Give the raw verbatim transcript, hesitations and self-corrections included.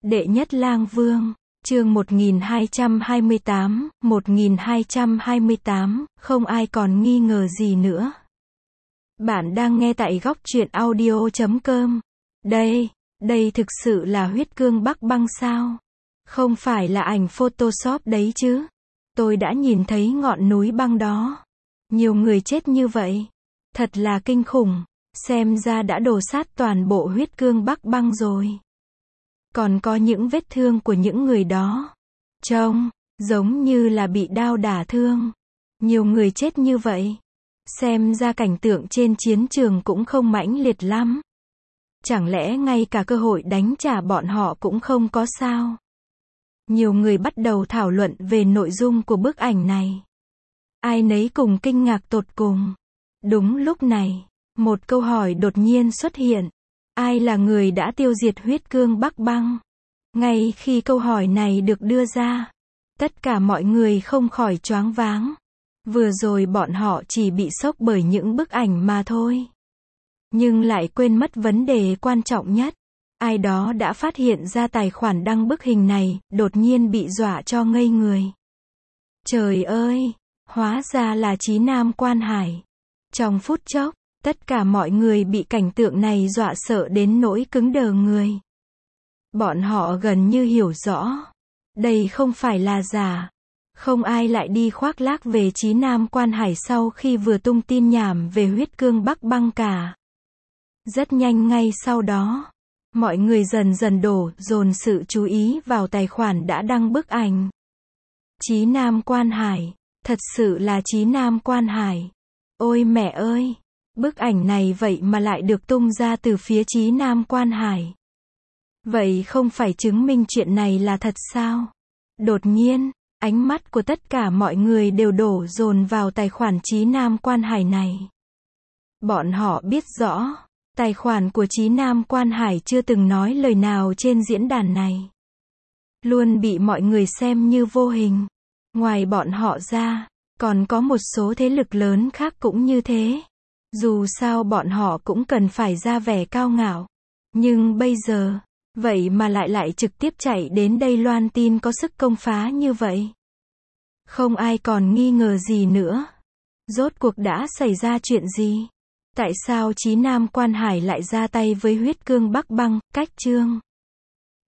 Đệ nhất lang vương, chương một nghìn hai trăm hai mươi tám, một nghìn hai trăm hai mươi tám, không ai còn nghi ngờ gì nữa. Bạn đang nghe tại góc truyện audio chấm com. Đây, đây thực sự là huyết cương Bắc Băng sao? Không phải là ảnh Photoshop đấy chứ? Tôi đã nhìn thấy ngọn núi băng đó. Nhiều người chết như vậy. Thật là kinh khủng. Xem ra đã đổ sát toàn bộ huyết cương Bắc Băng rồi. Còn có những vết thương của những người đó. Trông, giống như là bị đao đả thương. Nhiều người chết như vậy. Xem ra cảnh tượng trên chiến trường cũng không mãnh liệt lắm. Chẳng lẽ ngay cả cơ hội đánh trả bọn họ cũng không có sao? Nhiều người bắt đầu thảo luận về nội dung của bức ảnh này. Ai nấy cùng kinh ngạc tột cùng. Đúng lúc này, một câu hỏi đột nhiên xuất hiện. Ai là người đã tiêu diệt huyết cương Bắc Băng? Ngay khi câu hỏi này được đưa ra, tất cả mọi người không khỏi choáng váng. Vừa rồi bọn họ chỉ bị sốc bởi những bức ảnh mà thôi. Nhưng lại quên mất vấn đề quan trọng nhất. Ai đó đã phát hiện ra tài khoản đăng bức hình này, đột nhiên bị dọa cho ngây người. Trời ơi, hóa ra là Chí Nam Quan Hải. Trong phút chốc, tất cả mọi người bị cảnh tượng này dọa sợ đến nỗi cứng đờ người. Bọn họ gần như hiểu rõ. Đây không phải là giả. Không ai lại đi khoác lác về Chí Nam Quan Hải sau khi vừa tung tin nhảm về huyết cương Bắc Băng cả. Rất nhanh ngay sau đó, mọi người dần dần đổ dồn sự chú ý vào tài khoản đã đăng bức ảnh. Chí Nam Quan Hải, thật sự là Chí Nam Quan Hải. Ôi mẹ ơi, bức ảnh này vậy mà lại được tung ra từ phía Chí Nam Quan Hải. Vậy không phải chứng minh chuyện này là thật sao? Đột nhiên, ánh mắt của tất cả mọi người đều đổ dồn vào tài khoản Chí Nam Quan Hải này. Bọn họ biết rõ, tài khoản của Chí Nam Quan Hải chưa từng nói lời nào trên diễn đàn này. Luôn bị mọi người xem như vô hình. Ngoài bọn họ ra, còn có một số thế lực lớn khác cũng như thế. Dù sao bọn họ cũng cần phải ra vẻ cao ngạo. Nhưng bây giờ, vậy mà lại lại trực tiếp chạy đến đây loan tin có sức công phá như vậy. Không ai còn nghi ngờ gì nữa. Rốt cuộc đã xảy ra chuyện gì? Tại sao Chí Nam Quan Hải lại ra tay với huyết cương Bắc Băng, cách chương?